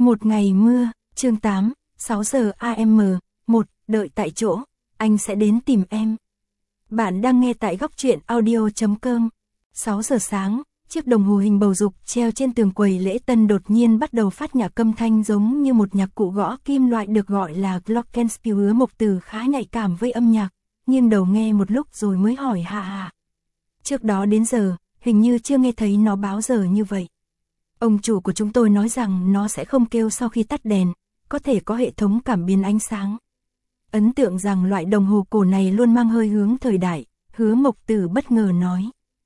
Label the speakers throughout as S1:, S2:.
S1: Một ngày mưa, chương 8, 6 giờ AM, 1, đợi tại chỗ, anh sẽ đến tìm em. Bạn đang nghe tại góc truyện audio.com. 6 giờ sáng, chiếc đồng hồ hình bầu dục treo trên tường quầy lễ tân đột nhiên bắt đầu phát nhạc âm thanh giống như một nhạc cụ gõ kim loại được gọi là glockenspiel. Hứa Mộc Tử khá nhạy cảm với âm nhạc, nghiêng đầu nghe một lúc rồi mới hỏi Hạ Hạ. Trước đó đến giờ, hình như chưa nghe thấy nó báo giờ như vậy. Ông chủ của chúng tôi nói rằng nó sẽ không kêu sau khi tắt đèn, có thể có hệ thống cảm biến ánh sáng. Ấn tượng rằng loại đồng hồ cổ này luôn mang hơi hướng thời đại, Hứa Mộc Tử bất ngờ nói.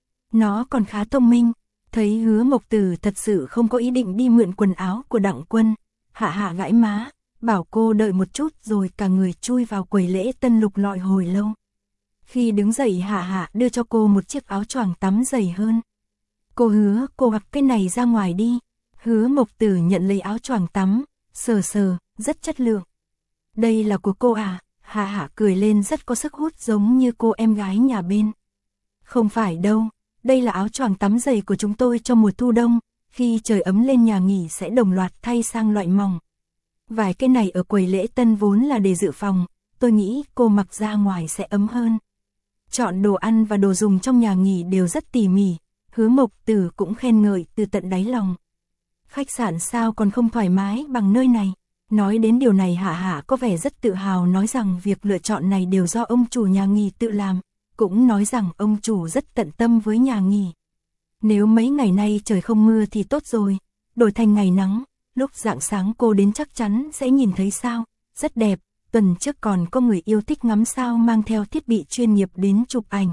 S1: Nó còn khá thông minh. Thấy Hứa Mộc Tử thật sự không có ý định đi mượn quần áo của Đặng Quân, Hạ Hạ gãi má, bảo cô đợi một chút rồi cả người chui vào quầy lễ tân lục lọi hồi lâu. Khi đứng dậy Hạ Hạ đưa cho cô một chiếc áo choàng tắm dày hơn. Cô hứa cô mặc cái này ra ngoài đi. Hứa Mộc Tử nhận lấy áo choàng tắm, sờ sờ, rất chất lượng. Đây là của cô à? Hạ Hạ cười lên rất có sức hút giống như cô em gái nhà bên. Không phải đâu, đây là áo choàng tắm dày của chúng tôi cho mùa thu đông, khi trời ấm lên nhà nghỉ sẽ đồng loạt thay sang loại mỏng. Vài cái này ở quầy lễ tân vốn là để dự phòng, tôi nghĩ cô mặc ra ngoài sẽ ấm hơn. Chọn đồ ăn và đồ dùng trong nhà nghỉ đều rất tỉ mỉ, Hứa Mộc Tử cũng khen ngợi từ tận đáy lòng. Khách sạn sao còn không thoải mái bằng nơi này. Nói đến điều này Hạ Hạ có vẻ rất tự hào, nói rằng việc lựa chọn này đều do ông chủ nhà nghỉ tự làm, cũng nói rằng ông chủ rất tận tâm với nhà nghỉ. Nếu mấy ngày nay trời không mưa thì tốt rồi, đổi thành ngày nắng, lúc rạng sáng cô đến chắc chắn sẽ nhìn thấy sao, rất đẹp. Tuần trước còn có người yêu thích ngắm sao mang theo thiết bị chuyên nghiệp đến chụp ảnh.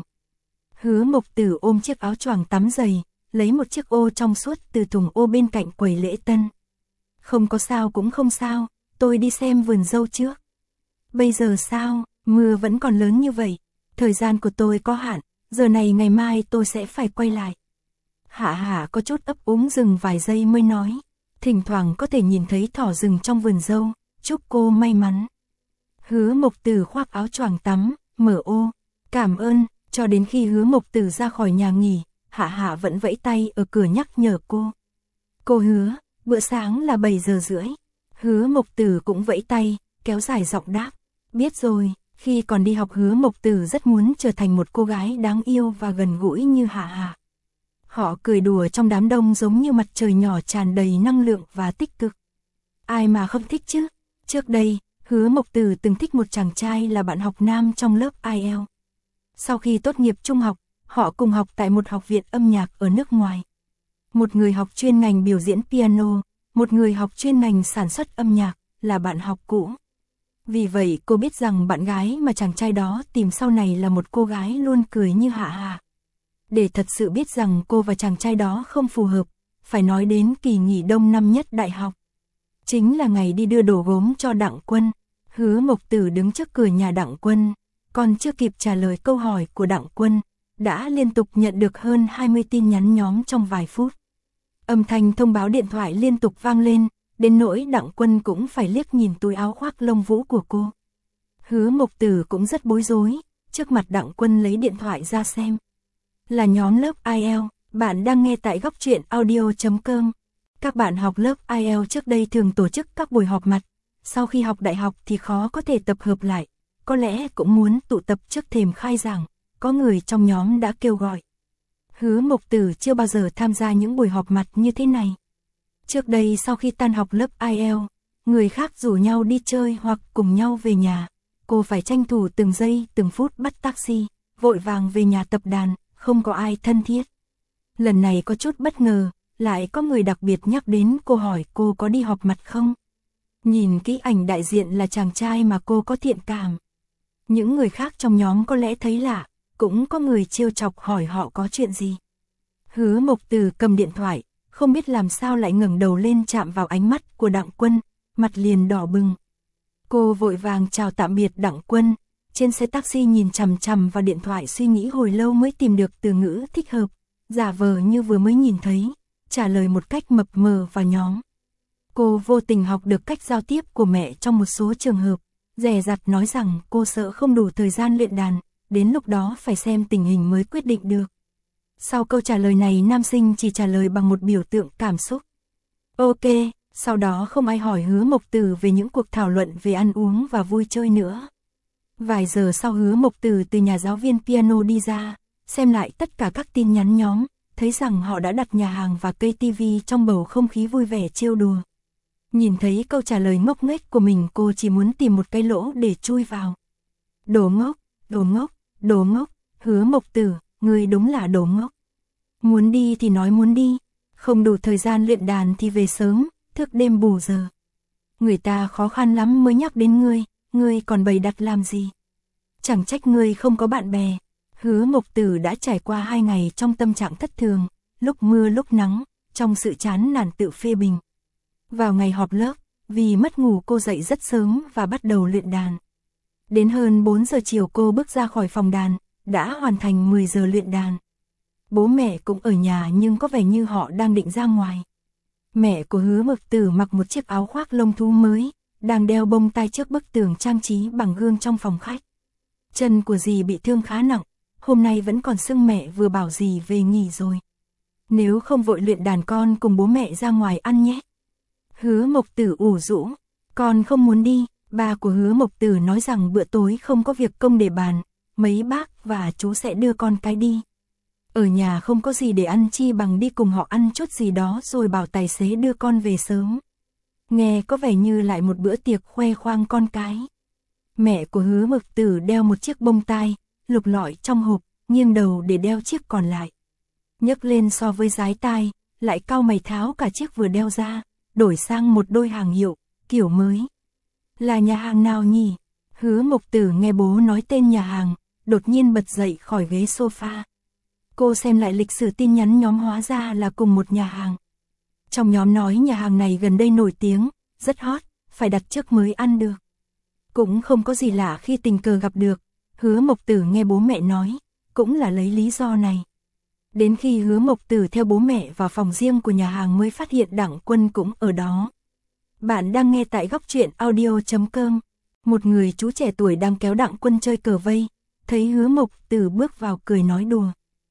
S1: Hứa Mộc Tử ôm chiếc áo choàng tắm dày, lấy một chiếc ô trong suốt từ thùng ô bên cạnh quầy lễ tân. Không có sao cũng không sao, tôi đi xem vườn dâu trước. Bây giờ sao, mưa vẫn còn lớn như vậy, thời gian của tôi có hạn, giờ này ngày mai tôi sẽ phải quay lại. Hạ Hạ có chút ấp úng dừng vài giây mới nói, thỉnh thoảng có thể nhìn thấy thỏ rừng trong vườn dâu, chúc cô may mắn. Hứa Mộc Tử khoác áo choàng tắm, mở ô, cảm ơn. Cho đến khi Hứa Mộc Tử ra khỏi nhà nghỉ, Hạ Hạ vẫn vẫy tay ở cửa nhắc nhở cô. Cô hứa, bữa sáng là 7 giờ rưỡi. Hứa Mộc Tử cũng vẫy tay, kéo dài giọng đáp. Biết rồi, khi còn đi học Hứa Mộc Tử rất muốn trở thành một cô gái đáng yêu và gần gũi như Hạ Hạ. Họ cười đùa trong đám đông giống như mặt trời nhỏ tràn đầy năng lượng và tích cực. Ai mà không thích chứ? Trước đây, Hứa Mộc Tử từng thích một chàng trai là bạn học nam trong lớp IELTS. Sau khi tốt nghiệp trung học, họ cùng học tại một học viện âm nhạc ở nước ngoài. Một người học chuyên ngành biểu diễn piano, một người học chuyên ngành sản xuất âm nhạc, là bạn học cũ. Vì vậy cô biết rằng bạn gái mà chàng trai đó tìm sau này là một cô gái luôn cười như Hạ Hạ. Để thật sự biết rằng cô và chàng trai đó không phù hợp, phải nói đến kỳ nghỉ đông năm nhất đại học. Chính là ngày đi đưa đồ gốm cho Đặng Quân. Hứa Mộc Tử đứng trước cửa nhà Đặng Quân. Còn chưa kịp trả lời câu hỏi của Đặng Quân, đã liên tục nhận được hơn 20 tin nhắn nhóm trong vài phút. Âm thanh thông báo điện thoại liên tục vang lên, đến nỗi Đặng Quân cũng phải liếc nhìn túi áo khoác lông vũ của cô. Hứa Mộc Tử cũng rất bối rối, trước mặt Đặng Quân lấy điện thoại ra xem. Là nhóm lớp IELTS, bạn đang nghe tại góc truyện audio.com. Các bạn học lớp IELTS trước đây thường tổ chức các buổi họp mặt, sau khi học đại học thì khó có thể tập hợp lại. Có lẽ cũng muốn tụ tập trước thềm khai giảng, có người trong nhóm đã kêu gọi. Hứa Mộc Tử chưa bao giờ tham gia những buổi họp mặt như thế này. Trước đây sau khi tan học lớp IELTS, người khác rủ nhau đi chơi hoặc cùng nhau về nhà. Cô phải tranh thủ từng giây từng phút bắt taxi, vội vàng về nhà tập đàn, không có ai thân thiết. Lần này có chút bất ngờ, lại có người đặc biệt nhắc đến cô hỏi cô có đi họp mặt không. Nhìn kỹ ảnh đại diện là chàng trai mà cô có thiện cảm. Những người khác trong nhóm có lẽ thấy lạ, cũng có người trêu chọc hỏi họ có chuyện gì. Hứa Mộc Tử cầm điện thoại, không biết làm sao lại ngẩng đầu lên chạm vào ánh mắt của Đặng Quân, mặt liền đỏ bừng. Cô vội vàng chào tạm biệt Đặng Quân, trên xe taxi nhìn chằm chằm vào điện thoại suy nghĩ hồi lâu mới tìm được từ ngữ thích hợp, giả vờ như vừa mới nhìn thấy, trả lời một cách mập mờ vào nhóm. Cô vô tình học được cách giao tiếp của mẹ trong một số trường hợp. Dè dặt nói rằng cô sợ không đủ thời gian luyện đàn, đến lúc đó phải xem tình hình mới quyết định được. Sau câu trả lời này nam sinh chỉ trả lời bằng một biểu tượng cảm xúc. Ok, Sau đó không ai hỏi Hứa Mộc Tử về những cuộc thảo luận về ăn uống và vui chơi nữa. Vài giờ sau Hứa Mộc Tử từ nhà giáo viên piano đi ra, xem lại tất cả các tin nhắn nhóm, thấy rằng họ đã đặt nhà hàng và cây tivi trong bầu không khí vui vẻ trêu đùa. Nhìn thấy câu trả lời ngốc nghếch của mình, cô chỉ muốn tìm một cái lỗ để chui vào. Đồ ngốc, đồ ngốc, đồ ngốc, Hứa Mộc Tử, ngươi đúng là đồ ngốc. Muốn đi thì nói muốn đi, không đủ thời gian luyện đàn thì về sớm, thức đêm bù giờ. Người ta khó khăn lắm mới nhắc đến ngươi còn bày đặt làm gì? Chẳng trách ngươi không có bạn bè. Hứa Mộc Tử đã trải qua 2 ngày trong tâm trạng thất thường, lúc mưa lúc nắng, trong sự chán nản tự phê bình. Vào ngày họp lớp, vì mất ngủ cô dậy rất sớm và bắt đầu luyện đàn. Đến hơn 4 giờ chiều cô bước ra khỏi phòng đàn, đã hoàn thành 10 giờ luyện đàn. Bố mẹ cũng ở nhà nhưng có vẻ như họ đang định ra ngoài. Mẹ của Hứa Mộc Tử mặc một chiếc áo khoác lông thú mới, đang đeo bông tai trước bức tường trang trí bằng gương trong phòng khách. Chân của dì bị thương khá nặng, hôm nay vẫn còn sưng, mẹ vừa bảo dì về nghỉ rồi. Nếu không vội luyện đàn con cùng bố mẹ ra ngoài ăn nhé. Hứa Mộc Tử ủ rũ, con không muốn đi. Ba của Hứa Mộc Tử nói rằng bữa tối không có việc công để bàn, mấy bác và chú sẽ đưa con cái đi. Ở nhà không có gì để ăn, chi bằng đi cùng họ ăn chút gì đó rồi bảo tài xế đưa con về sớm. Nghe có vẻ như lại một bữa tiệc khoe khoang con cái. Mẹ của Hứa Mộc Tử đeo một chiếc bông tai, lục lọi trong hộp, nghiêng đầu để đeo chiếc còn lại. Nhấc lên so với dái tai, lại cau mày tháo cả chiếc vừa đeo ra, đổi sang một đôi hàng hiệu, kiểu mới. Là nhà hàng nào nhỉ? Hứa Mộc Tử nghe bố nói tên nhà hàng, đột nhiên bật dậy khỏi ghế sofa. Cô xem lại lịch sử tin nhắn nhóm, hóa ra là cùng một nhà hàng. Trong nhóm nói nhà hàng này gần đây nổi tiếng, rất hot, phải đặt trước mới ăn được. Cũng không có gì lạ khi tình cờ gặp được, Hứa Mộc Tử nghe bố mẹ nói, cũng là lấy lý do này. Đến khi Hứa Mộc Tử theo bố mẹ vào phòng riêng của nhà hàng mới phát hiện Đặng Quân cũng ở đó. Bạn đang nghe tại góc truyện audio.com. Một người chú trẻ tuổi đang kéo Đặng Quân chơi cờ vây, thấy Hứa Mộc Tử bước vào cười nói đùa.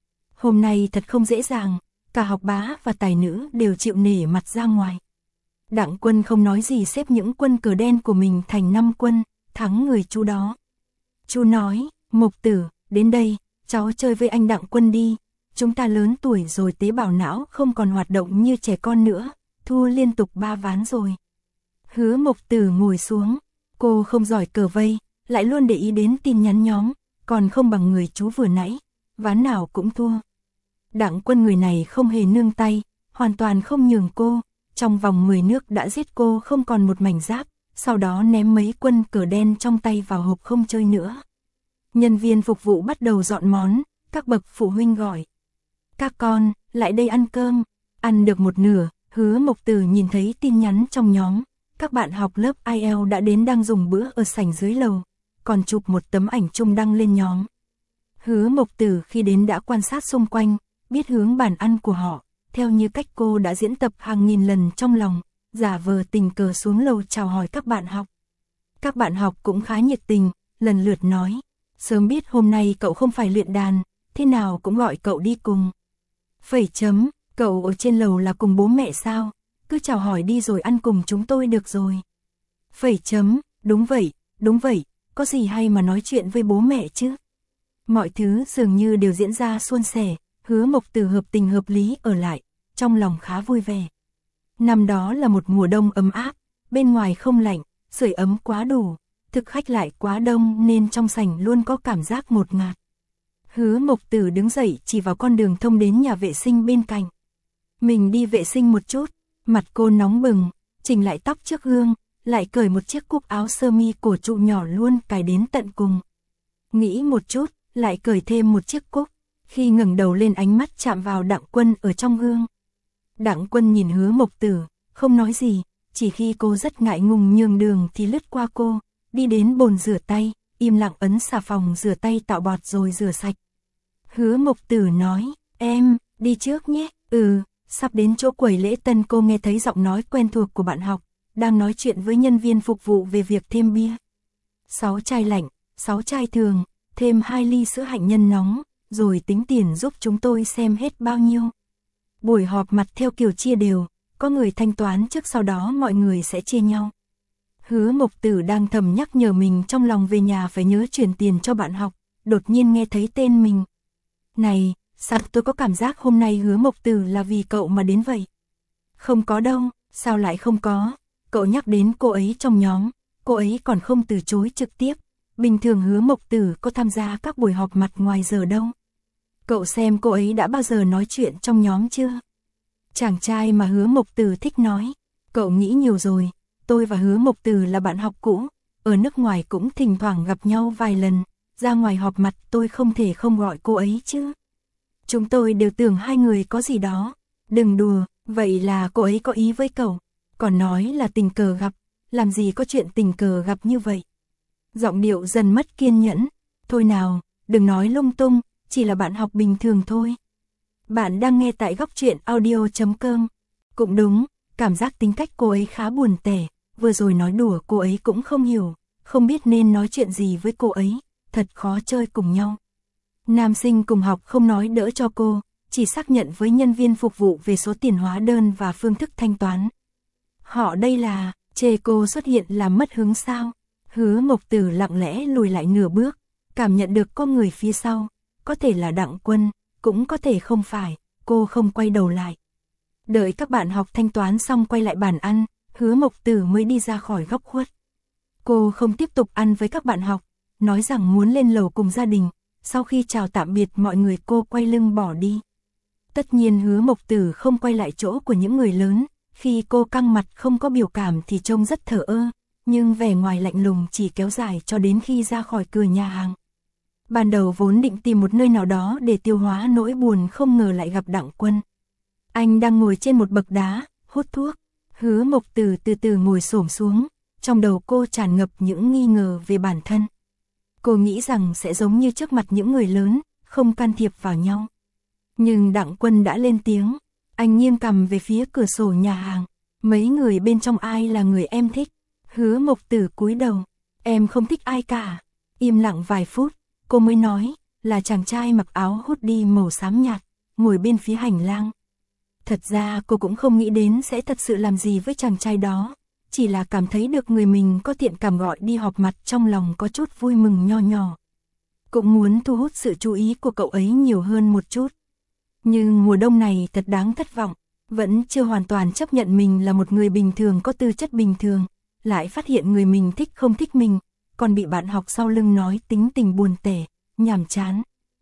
S1: Hôm nay thật không dễ dàng, cả học bá và tài nữ đều chịu nể mặt ra ngoài. Đặng Quân không nói gì, xếp những quân cờ đen của mình thành 5 quân, thắng người chú đó. Chú nói, Mộc Tử, đến đây, cháu chơi với anh Đặng Quân đi. Chúng ta lớn tuổi rồi, tế bào não không còn hoạt động như trẻ con nữa, thua liên tục 3 ván rồi. Hứa Mộc Tử ngồi xuống, cô không giỏi cờ vây, lại luôn để ý đến tin nhắn nhóm, còn không bằng người chú vừa nãy, ván nào cũng thua. Đặng Quân người này không hề nương tay, hoàn toàn không nhường cô, trong vòng 10 nước đã giết cô không còn một mảnh giáp, sau đó ném mấy quân cờ đen trong tay vào hộp không chơi nữa. Nhân viên phục vụ bắt đầu dọn món, các bậc phụ huynh gọi. Các con, lại đây ăn cơm. Ăn được một nửa, Hứa Mộc Tử nhìn thấy tin nhắn trong nhóm. Các bạn học lớp IELTS đã đến, đang dùng bữa ở sảnh dưới lầu, còn chụp một tấm ảnh chung đăng lên nhóm. Hứa Mộc Tử khi đến đã quan sát xung quanh, biết hướng bàn ăn của họ, theo như cách cô đã diễn tập hàng nghìn lần trong lòng, giả vờ tình cờ xuống lầu chào hỏi các bạn học. Các bạn học cũng khá nhiệt tình, lần lượt nói, sớm biết hôm nay cậu không phải luyện đàn, thế nào cũng gọi cậu đi cùng. Cậu ở trên lầu là cùng bố mẹ sao? Cứ chào hỏi đi rồi ăn cùng chúng tôi được rồi. Đúng vậy, có gì hay mà nói chuyện với bố mẹ chứ? Mọi thứ dường như đều diễn ra suôn sẻ, Hứa Mộc Tử hợp tình hợp lý ở lại, trong lòng khá vui vẻ. Năm đó là một mùa đông ấm áp, bên ngoài không lạnh, sưởi ấm quá đủ, thực khách lại quá đông nên trong sảnh luôn có cảm giác ngột ngạt. Hứa Mộc Tử đứng dậy chỉ vào con đường thông đến nhà vệ sinh bên cạnh. Mình đi vệ sinh một chút. Mặt cô nóng bừng, chỉnh lại tóc trước gương, lại cởi một chiếc cúc áo sơ mi cổ trụ nhỏ luôn cài đến tận cùng. Nghĩ một chút, lại cởi thêm một chiếc cúc. Khi ngẩng đầu lên, ánh mắt chạm vào Đặng Quân ở trong gương. Đặng Quân nhìn Hứa Mộc Tử, không nói gì, chỉ khi cô rất ngại ngùng nhường đường thì lướt qua cô, đi đến bồn rửa tay, im lặng ấn xà phòng rửa tay tạo bọt rồi rửa sạch. Hứa Mộc Tử nói, em, đi trước nhé. Sắp đến chỗ quầy lễ tân, cô nghe thấy giọng nói quen thuộc của bạn học, đang nói chuyện với nhân viên phục vụ về việc thêm bia. 6 chai lạnh, 6 chai thường, thêm 2 ly sữa hạnh nhân nóng, rồi tính tiền giúp chúng tôi xem hết bao nhiêu. Buổi họp mặt theo kiểu chia đều, có người thanh toán trước sau đó mọi người sẽ chia nhau. Hứa Mộc Tử đang thầm nhắc nhở mình trong lòng về nhà phải nhớ chuyển tiền cho bạn học, đột nhiên nghe thấy tên mình. Này, sao tôi có cảm giác hôm nay Hứa Mộc Tử là vì cậu mà đến vậy? Không có đâu, sao lại không có? Cậu nhắc đến cô ấy trong nhóm, cô ấy còn không từ chối trực tiếp. Bình thường Hứa Mộc Tử có tham gia các buổi họp mặt ngoài giờ đâu. Cậu xem cô ấy đã bao giờ nói chuyện trong nhóm chưa? Chàng trai mà Hứa Mộc Tử thích nói. Cậu nghĩ nhiều rồi, tôi và Hứa Mộc Tử là bạn học cũ, ở nước ngoài cũng thỉnh thoảng gặp nhau vài lần, ra ngoài họp mặt tôi không thể không gọi cô ấy chứ. Chúng tôi đều tưởng hai người có gì đó. Đừng đùa, vậy là cô ấy có ý với cậu, còn nói là tình cờ gặp, làm gì có chuyện tình cờ gặp như vậy. Giọng điệu dần mất kiên nhẫn, thôi nào, đừng nói lung tung, chỉ là bạn học bình thường thôi. Bạn đang nghe tại góc truyện audio.com. Cũng đúng, cảm giác tính cách cô ấy khá buồn tẻ, vừa rồi nói đùa cô ấy cũng không hiểu, không biết nên nói chuyện gì với cô ấy, thật khó chơi cùng nhau. Nam sinh cùng học không nói đỡ cho cô, chỉ xác nhận với nhân viên phục vụ về số tiền hóa đơn và phương thức thanh toán. Họ đây là, chê cô xuất hiện làm mất hứng sao? Hứa Mộc Tử lặng lẽ lùi lại nửa bước, cảm nhận được có người phía sau, có thể là Đặng Quân, cũng có thể không phải, cô không quay đầu lại. Đợi các bạn học thanh toán xong quay lại bàn ăn, Hứa Mộc Tử mới đi ra khỏi góc khuất. Cô không tiếp tục ăn với các bạn học, nói rằng muốn lên lầu cùng gia đình, sau khi chào tạm biệt mọi người cô quay lưng bỏ đi. Tất nhiên Hứa Mộc Tử không quay lại chỗ của những người lớn, khi cô căng mặt không có biểu cảm thì trông rất thờ ơ, nhưng vẻ ngoài lạnh lùng chỉ kéo dài cho đến khi ra khỏi cửa nhà hàng. Ban đầu vốn định tìm một nơi nào đó để tiêu hóa nỗi buồn không ngờ lại gặp Đặng Quân. Anh đang ngồi trên một bậc đá, hút thuốc. Hứa Mộc Tử từ từ ngồi xổm xuống, trong đầu cô tràn ngập những nghi ngờ về bản thân. Cô nghĩ rằng sẽ giống như trước mặt những người lớn, không can thiệp vào nhau. Nhưng Đặng Quân đã lên tiếng, anh nghiêng cằm về phía cửa sổ nhà hàng. Mấy người bên trong ai là người em thích? Hứa Mộc Tử cúi đầu, em không thích ai cả. Im lặng vài phút, cô mới nói, là chàng trai mặc áo hoodie màu xám nhạt, ngồi bên phía hành lang. Thật ra cô cũng không nghĩ đến sẽ thật sự làm gì với chàng trai đó, chỉ là cảm thấy được người mình có thiện cảm gọi đi họp mặt trong lòng có chút vui mừng nho nhỏ. Cũng muốn thu hút sự chú ý của cậu ấy nhiều hơn một chút. Nhưng mùa đông này thật đáng thất vọng, vẫn chưa hoàn toàn chấp nhận mình là một người bình thường có tư chất bình thường, lại phát hiện người mình thích không thích mình, còn bị bạn học sau lưng nói tính tình buồn tẻ, nhàm chán.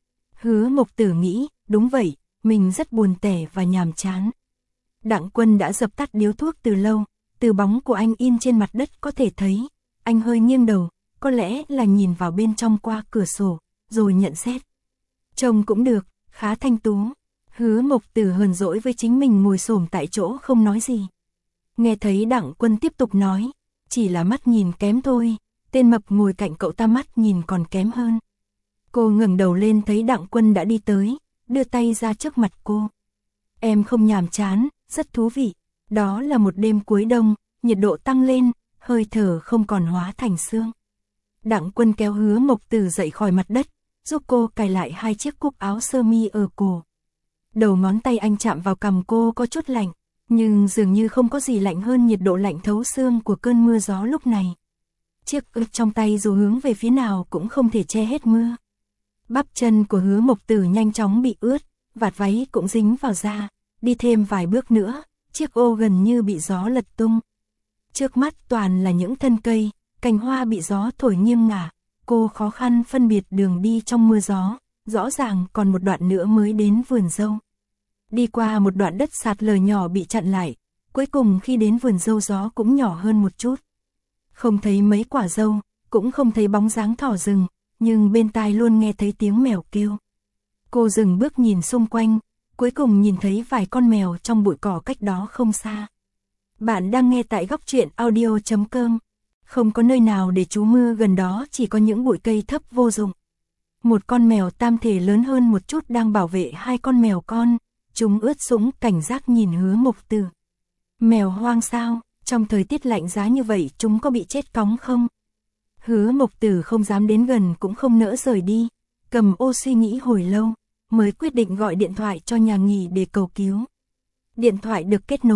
S1: Hứa Mộc Tử nghĩ, đúng vậy, mình rất buồn tẻ và nhàm chán. Đặng Quân đã dập tắt điếu thuốc từ lâu, từ bóng của anh in trên mặt đất có thể thấy, anh hơi nghiêng đầu, có lẽ là nhìn vào bên trong qua cửa sổ, rồi nhận xét. Trông cũng được, khá thanh tú. Hứa Mộc Tử hờn dỗi với chính mình ngồi xổm tại chỗ không nói gì. Nghe thấy Đặng Quân tiếp tục nói, chỉ là mắt nhìn kém thôi, tên mập ngồi cạnh cậu ta mắt nhìn còn kém hơn. Cô ngẩng đầu lên thấy Đặng Quân đã đi tới, đưa tay ra trước mặt cô. Em không nhàm chán, rất thú vị. Đó là một đêm cuối đông, nhiệt độ tăng lên, hơi thở không còn hóa thành sương. Đặng Quân kéo Hứa Mộc Tử dậy khỏi mặt đất, giúp cô cài lại hai chiếc cúc áo sơ mi ở cổ. Đầu ngón tay anh chạm vào cằm cô có chút lạnh, nhưng dường như không có gì lạnh hơn nhiệt độ lạnh thấu xương của cơn mưa gió lúc này. Chiếc ức trong tay dù hướng về phía nào cũng không thể che hết mưa. Bắp chân của Hứa Mộc Tử nhanh chóng bị ướt, vạt váy cũng dính vào da, đi thêm vài bước nữa, chiếc ô gần như bị gió lật tung. Trước mắt toàn là những thân cây, cành hoa bị gió thổi nghiêng ngả, cô khó khăn phân biệt đường đi trong mưa gió, rõ ràng còn một đoạn nữa mới đến vườn dâu. Đi qua một đoạn đất sạt lở nhỏ bị chặn lại, cuối cùng khi đến vườn dâu gió cũng nhỏ hơn một chút. Không thấy mấy quả dâu, cũng không thấy bóng dáng thỏ rừng, nhưng bên tai luôn nghe thấy tiếng mèo kêu. Cô dừng bước nhìn xung quanh, cuối cùng nhìn thấy vài con mèo trong bụi cỏ cách đó không xa. Bạn đang nghe tại góc truyện audio.com. Không có nơi nào để trú mưa gần đó, chỉ có những bụi cây thấp vô dụng. Một con mèo tam thể lớn hơn một chút đang bảo vệ hai con mèo con, chúng ướt sũng cảnh giác nhìn Hứa Mộc Tử. Mèo hoang sao, trong thời tiết lạnh giá như vậy chúng có bị chết cóng không? Hứa Mộc Tử không dám đến gần cũng không nỡ rời đi, cầm ô suy nghĩ hồi lâu, mới quyết định gọi điện thoại cho nhà nghỉ để cầu cứu. Điện thoại được kết nối,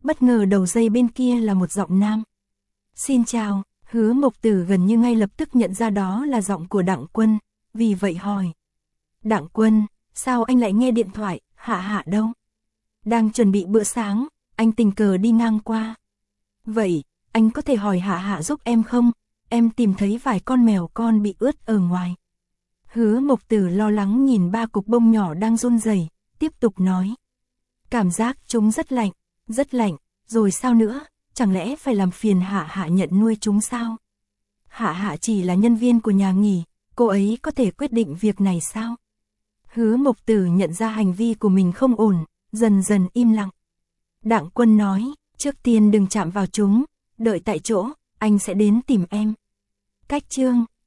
S1: bất ngờ đầu dây bên kia là một giọng nam. Xin chào, Hứa Mộc Tử gần như ngay lập tức nhận ra đó là giọng của Đặng Quân, vì vậy hỏi. Đặng Quân, sao anh lại nghe điện thoại, Hạ Hạ đâu? Đang chuẩn bị bữa sáng, anh tình cờ đi ngang qua. Vậy, anh có thể hỏi Hạ Hạ giúp em không? Em tìm thấy vài con mèo con bị ướt ở ngoài. Hứa Mộc Tử lo lắng nhìn 3 cục bông nhỏ đang run rẩy, tiếp tục nói. Cảm giác chúng rất lạnh, rồi sao nữa, chẳng lẽ phải làm phiền Hạ Hạ nhận nuôi chúng sao? Hạ Hạ chỉ là nhân viên của nhà nghỉ, cô ấy có thể quyết định việc này sao? Hứa Mộc Tử nhận ra hành vi của mình không ổn, dần dần im lặng. Đặng Quân nói, trước tiên đừng chạm vào chúng, đợi tại chỗ, anh sẽ đến tìm em. Cách chương